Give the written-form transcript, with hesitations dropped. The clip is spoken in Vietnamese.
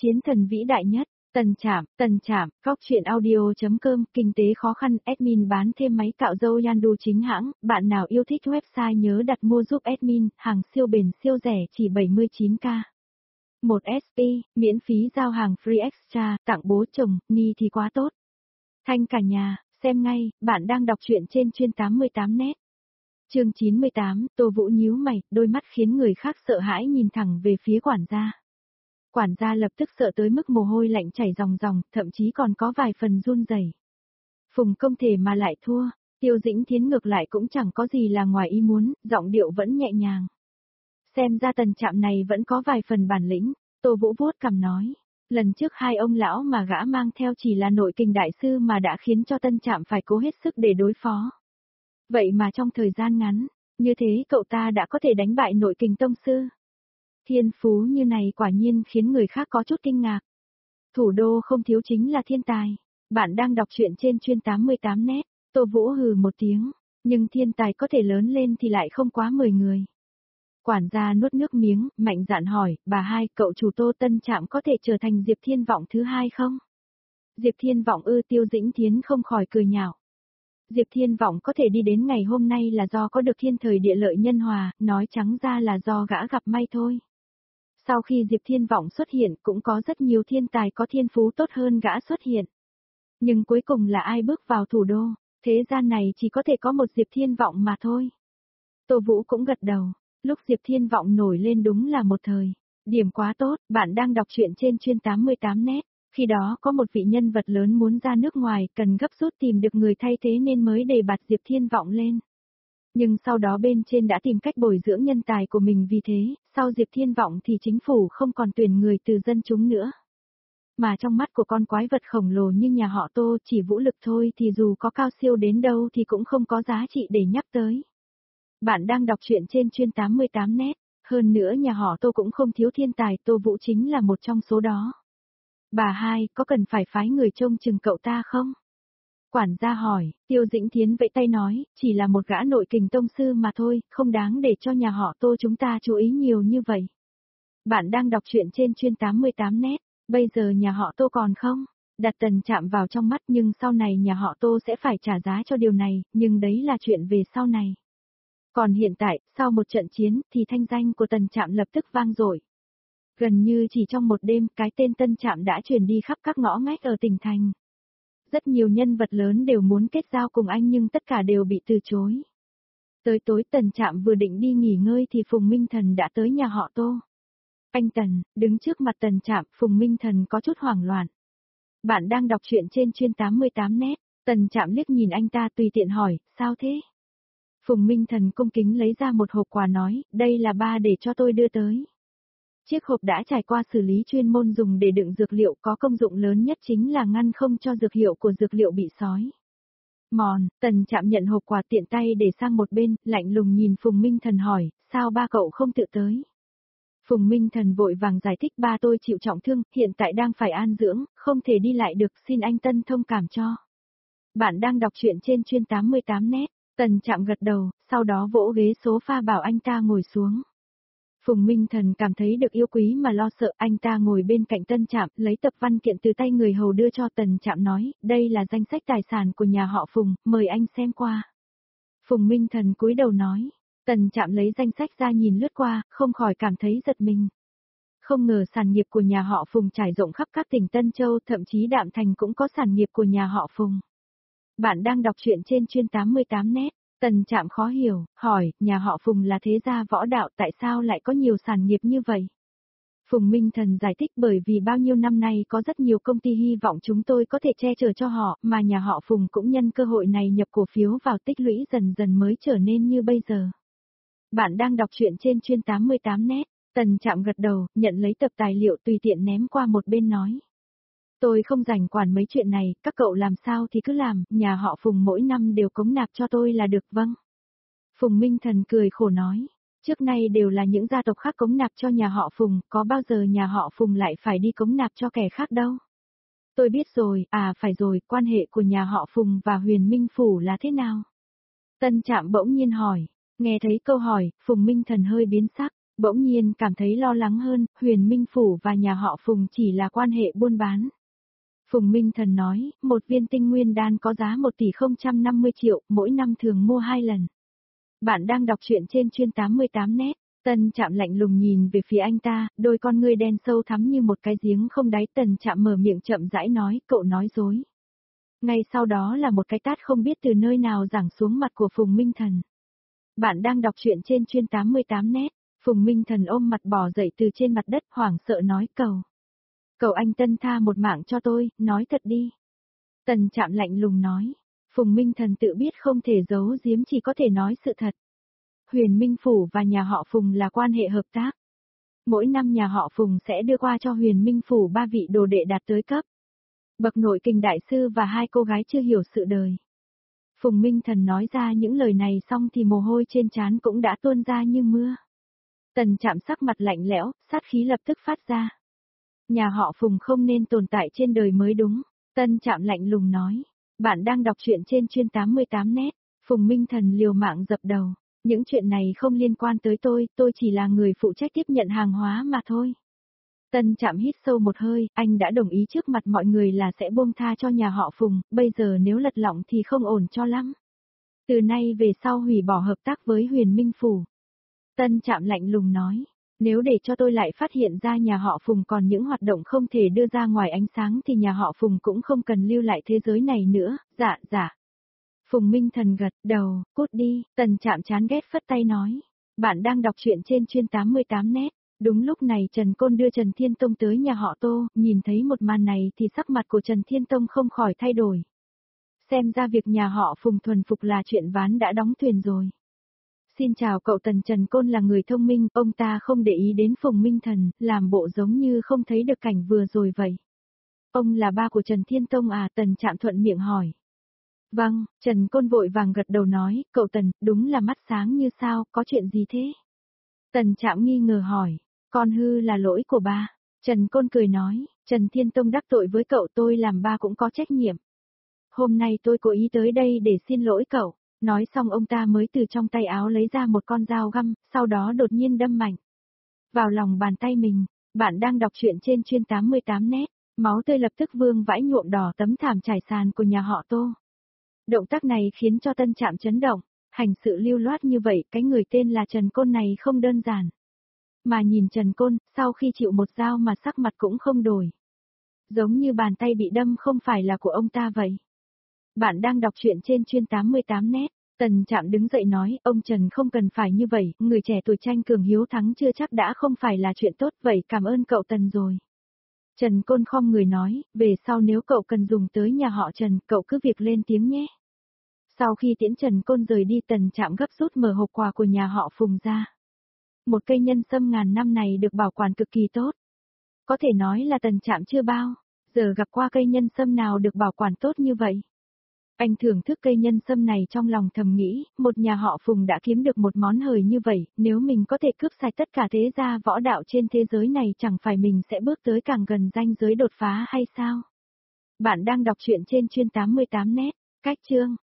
Chiến thần vĩ đại nhất, Tần Trạm, góc truyện audio.com, kinh tế khó khăn, admin bán thêm máy cạo râu Yandu chính hãng, bạn nào yêu thích website nhớ đặt mua giúp admin, hàng siêu bền siêu rẻ chỉ 79k. 1SP, miễn phí giao hàng free extra, tặng bố chồng, ni thì quá tốt. Thanh cả nhà, xem ngay, bạn đang đọc truyện trên chuyên 88net. Chương 98, Tô Vũ nhíu mày, đôi mắt khiến người khác sợ hãi nhìn thẳng về phía quản gia. Quản gia lập tức sợ tới mức mồ hôi lạnh chảy ròng ròng, thậm chí còn có vài phần run rẩy. Phùng không thể mà lại thua, Tiêu Dĩnh Thiến ngược lại cũng chẳng có gì là ngoài ý muốn, giọng điệu vẫn nhẹ nhàng. Xem ra Tần Trạm này vẫn có vài phần bản lĩnh, Tô Vũ vuốt cằm nói. Lần trước hai ông lão mà gã mang theo chỉ là nội kình đại sư mà đã khiến cho Tân Trạm phải cố hết sức để đối phó. Vậy mà trong thời gian ngắn, như thế cậu ta đã có thể đánh bại nội kình tông sư. Thiên phú như này quả nhiên khiến người khác có chút kinh ngạc. Thủ đô không thiếu chính là thiên tài. Bạn đang đọc truyện trên chuyên 88net, Tô Vũ hừ một tiếng, nhưng thiên tài có thể lớn lên thì lại không quá 10 người. Quản gia nuốt nước miếng, mạnh dạn hỏi, bà hai, cậu chủ Tô Tân Trạm có thể trở thành Diệp Thiên Vọng thứ hai không? Diệp Thiên Vọng ư? Tiêu Dĩnh Thiến không khỏi cười nhạo. Diệp Thiên Vọng có thể đi đến ngày hôm nay là do có được thiên thời địa lợi nhân hòa, nói trắng ra là do gã gặp may thôi. Sau khi Diệp Thiên Vọng xuất hiện cũng có rất nhiều thiên tài có thiên phú tốt hơn gã xuất hiện. Nhưng cuối cùng là ai bước vào thủ đô, thế gian này chỉ có thể có một Diệp Thiên Vọng mà thôi. Tô Vũ cũng gật đầu, lúc Diệp Thiên Vọng nổi lên đúng là một thời. Điểm quá tốt, bạn đang đọc truyện trên chuyên 88net, khi đó có một vị nhân vật lớn muốn ra nước ngoài cần gấp rút tìm được người thay thế nên mới đề bạt Diệp Thiên Vọng lên. Nhưng sau đó bên trên đã tìm cách bồi dưỡng nhân tài của mình vì thế, sau Diệp Thiên Vọng thì chính phủ không còn tuyển người từ dân chúng nữa. Mà trong mắt của con quái vật khổng lồ như nhà họ Tô chỉ vũ lực thôi thì dù có cao siêu đến đâu thì cũng không có giá trị để nhắc tới. Bạn đang đọc truyện trên chuyên 88net, hơn nữa nhà họ Tô cũng không thiếu thiên tài, Tô Vũ chính là một trong số đó. Bà hai, có cần phải phái người trông chừng cậu ta không? Quản gia hỏi, Tiêu Dĩnh Thiến vẫy tay nói, chỉ là một gã nội kình tông sư mà thôi, không đáng để cho nhà họ Tô chúng ta chú ý nhiều như vậy. Bạn đang đọc truyện trên chuyên 88net, bây giờ nhà họ Tô còn không? Đặt Tần Trạm vào trong mắt nhưng sau này nhà họ Tô sẽ phải trả giá cho điều này, nhưng đấy là chuyện về sau này. Còn hiện tại, sau một trận chiến thì thanh danh của Tần Trạm lập tức vang dội. Gần như chỉ trong một đêm cái tên Tân Trạm đã truyền đi khắp các ngõ ngách ở tỉnh thành. Rất nhiều nhân vật lớn đều muốn kết giao cùng anh nhưng tất cả đều bị từ chối. Tới tối Tần Trạm vừa định đi nghỉ ngơi thì Phùng Minh Thần đã tới nhà họ Tô. Anh Tần, đứng trước mặt Tần Trạm, Phùng Minh Thần có chút hoảng loạn. Bạn đang đọc truyện trên chuyên 88net, Tần Trạm liếc nhìn anh ta tùy tiện hỏi, sao thế? Phùng Minh Thần cung kính lấy ra một hộp quà nói, đây là ba để cho tôi đưa tới. Chiếc hộp đã trải qua xử lý chuyên môn dùng để đựng dược liệu, có công dụng lớn nhất chính là ngăn không cho dược hiệu của dược liệu bị sói. Mòn, Tần Trạm nhận hộp quà tiện tay để sang một bên, lạnh lùng nhìn Phùng Minh Thần hỏi, sao ba cậu không tự tới? Phùng Minh Thần vội vàng giải thích, ba tôi chịu trọng thương, hiện tại đang phải an dưỡng, không thể đi lại được, xin anh Tân thông cảm cho. Bạn đang đọc truyện trên chuyên 88net, Tần Trạm gật đầu, sau đó vỗ ghế sofa bảo anh ta ngồi xuống. Phùng Minh Thần cảm thấy được yêu quý mà lo sợ, anh ta ngồi bên cạnh Tân Trạm, lấy tập văn kiện từ tay người hầu đưa cho Tần Trạm nói, đây là danh sách tài sản của nhà họ Phùng, mời anh xem qua. Phùng Minh Thần cúi đầu nói, Tần Trạm lấy danh sách ra nhìn lướt qua, không khỏi cảm thấy giật mình. Không ngờ sản nghiệp của nhà họ Phùng trải rộng khắp các tỉnh Tân Châu, thậm chí Đạm Thành cũng có sản nghiệp của nhà họ Phùng. Bạn đang đọc truyện trên chuyên 88net. Tần Trạm khó hiểu, hỏi, nhà họ Phùng là thế gia võ đạo tại sao lại có nhiều sản nghiệp như vậy? Phùng Minh Thần giải thích bởi vì bao nhiêu năm nay có rất nhiều công ty hy vọng chúng tôi có thể che chở cho họ, mà nhà họ Phùng cũng nhân cơ hội này nhập cổ phiếu vào tích lũy dần dần mới trở nên như bây giờ. Bạn đang đọc truyện trên chuyên 88net, Tần Trạm gật đầu, nhận lấy tập tài liệu tùy tiện ném qua một bên nói. Tôi không rảnh quản mấy chuyện này, các cậu làm sao thì cứ làm, nhà họ Phùng mỗi năm đều cống nạp cho tôi là được. Vâng. Phùng Minh Thần cười khổ nói, trước nay đều là những gia tộc khác cống nạp cho nhà họ Phùng, có bao giờ nhà họ Phùng lại phải đi cống nạp cho kẻ khác đâu. Tôi biết rồi, phải rồi, quan hệ của nhà họ Phùng và Huyền Minh Phủ là thế nào? Tân Trạm bỗng nhiên hỏi, nghe thấy câu hỏi, Phùng Minh Thần hơi biến sắc, Bỗng nhiên cảm thấy lo lắng hơn, Huyền Minh Phủ và nhà họ Phùng chỉ là quan hệ buôn bán. Phùng Minh Thần nói, một viên tinh nguyên đan có giá 1 tỷ 050 triệu, mỗi năm thường mua 2 lần. Bạn đang đọc truyện trên chuyên 88 net. Tân Trạm lạnh lùng nhìn về phía anh ta, đôi con ngươi đen sâu thắm như một cái giếng không đáy. Tần Trạm mở miệng chậm rãi nói, cậu nói dối. Ngay sau đó là một cái tát không biết từ nơi nào giáng xuống mặt của Phùng Minh Thần. Bạn đang đọc truyện trên chuyên 88 net. Phùng Minh Thần ôm mặt bò dậy từ trên mặt đất hoảng sợ nói Cầu anh Tân tha một mạng cho tôi, nói thật đi. Tần Trạm lạnh lùng nói. Phùng Minh Thần tự biết không thể giấu giếm, chỉ có thể nói sự thật. Huyền Minh Phủ và nhà họ Phùng là quan hệ hợp tác. Mỗi năm nhà họ Phùng sẽ đưa qua cho Huyền Minh Phủ 3 vị đồ đệ đạt tới cấp bậc nội kình đại sư và 2 cô gái chưa hiểu sự đời. Phùng Minh Thần nói ra những lời này xong thì mồ hôi trên trán cũng đã tuôn ra như mưa. Tần Trạm sắc mặt lạnh lẽo, sát khí lập tức phát ra. Nhà họ Phùng không nên tồn tại trên đời mới đúng. Tân Trạm lạnh lùng nói. Bạn đang đọc truyện trên chuyên 88 net. Phùng Minh Thần liều mạng dập đầu. Những chuyện này không liên quan tới tôi chỉ là người phụ trách tiếp nhận hàng hóa mà thôi. Tân Trạm hít sâu một hơi, anh đã đồng ý trước mặt mọi người là sẽ buông tha cho nhà họ Phùng, bây giờ nếu lật lọng thì không ổn cho lắm. Từ nay về sau hủy bỏ hợp tác với Huyền Minh Phủ. Tân Trạm lạnh lùng nói, nếu để cho tôi lại phát hiện ra nhà họ Phùng còn những hoạt động không thể đưa ra ngoài ánh sáng thì nhà họ Phùng cũng không cần lưu lại thế giới này nữa. Dạ. Phùng Minh Thần gật đầu, cút đi. Tần Trạm chán ghét phất tay nói. Bạn đang đọc truyện trên chuyên 88 net. Đúng lúc này Trần Côn đưa Trần Thiên Tông tới nhà họ Tô, nhìn thấy một màn này thì sắc mặt của Trần Thiên Tông không khỏi thay đổi. Xem ra việc nhà họ Phùng thuần phục là chuyện ván đã đóng thuyền rồi. Xin chào cậu Tần. Trần Côn là người thông minh, ông ta không để ý đến Phùng Minh Thần, làm bộ giống như không thấy được cảnh vừa rồi vậy. Ông là ba của Trần Thiên Tông à? Tần Trạm thuận miệng hỏi. Vâng, Trần Côn vội vàng gật đầu nói, cậu Tần, đúng là mắt sáng như sao, có chuyện gì thế? Tần Trạm nghi ngờ hỏi, con hư là lỗi của ba. Trần Côn cười nói, Trần Thiên Tông đắc tội với cậu, tôi làm ba cũng có trách nhiệm. Hôm nay tôi cố ý tới đây để xin lỗi cậu. Nói xong ông ta mới từ trong tay áo lấy ra một con dao găm, sau đó đột nhiên đâm mạnh vào lòng bàn tay mình. Bạn đang đọc truyện trên chuyên 88 net. Máu tươi lập tức vương vãi nhuộm đỏ tấm thảm trải sàn của nhà họ Tô. Động tác này khiến cho Tân Trạm chấn động. Hành sự lưu loát như vậy, cái người tên là Trần Côn này không đơn giản. Mà nhìn Trần Côn, sau khi chịu một dao mà sắc mặt cũng không đổi. Giống như bàn tay bị đâm không phải là của ông ta vậy. Bạn đang đọc truyện trên chuyên 88 net. Tần Trạm đứng dậy nói, ông Trần không cần phải như vậy, người trẻ tuổi tranh cường hiếu thắng chưa chắc đã không phải là chuyện tốt, vậy cảm ơn cậu Tần rồi. Trần Côn khom người nói, về sau nếu cậu cần dùng tới nhà họ Trần, cậu cứ việc lên tiếng nhé. Sau khi tiễn Trần Côn rời đi, Tần Trạm gấp rút mở hộp quà của nhà họ Phùng ra. Một cây nhân sâm ngàn năm này được bảo quản cực kỳ tốt. Có thể nói là Tần Trạm chưa bao giờ gặp qua cây nhân sâm nào được bảo quản tốt như vậy. Anh thưởng thức cây nhân sâm này trong lòng thầm nghĩ, một nhà họ Phùng đã kiếm được một món hời như vậy, nếu mình có thể cướp sạch tất cả thế gia võ đạo trên thế giới này chẳng phải mình sẽ bước tới càng gần ranh giới đột phá hay sao? Bạn đang đọc truyện trên chuyên 88 net. Cách chương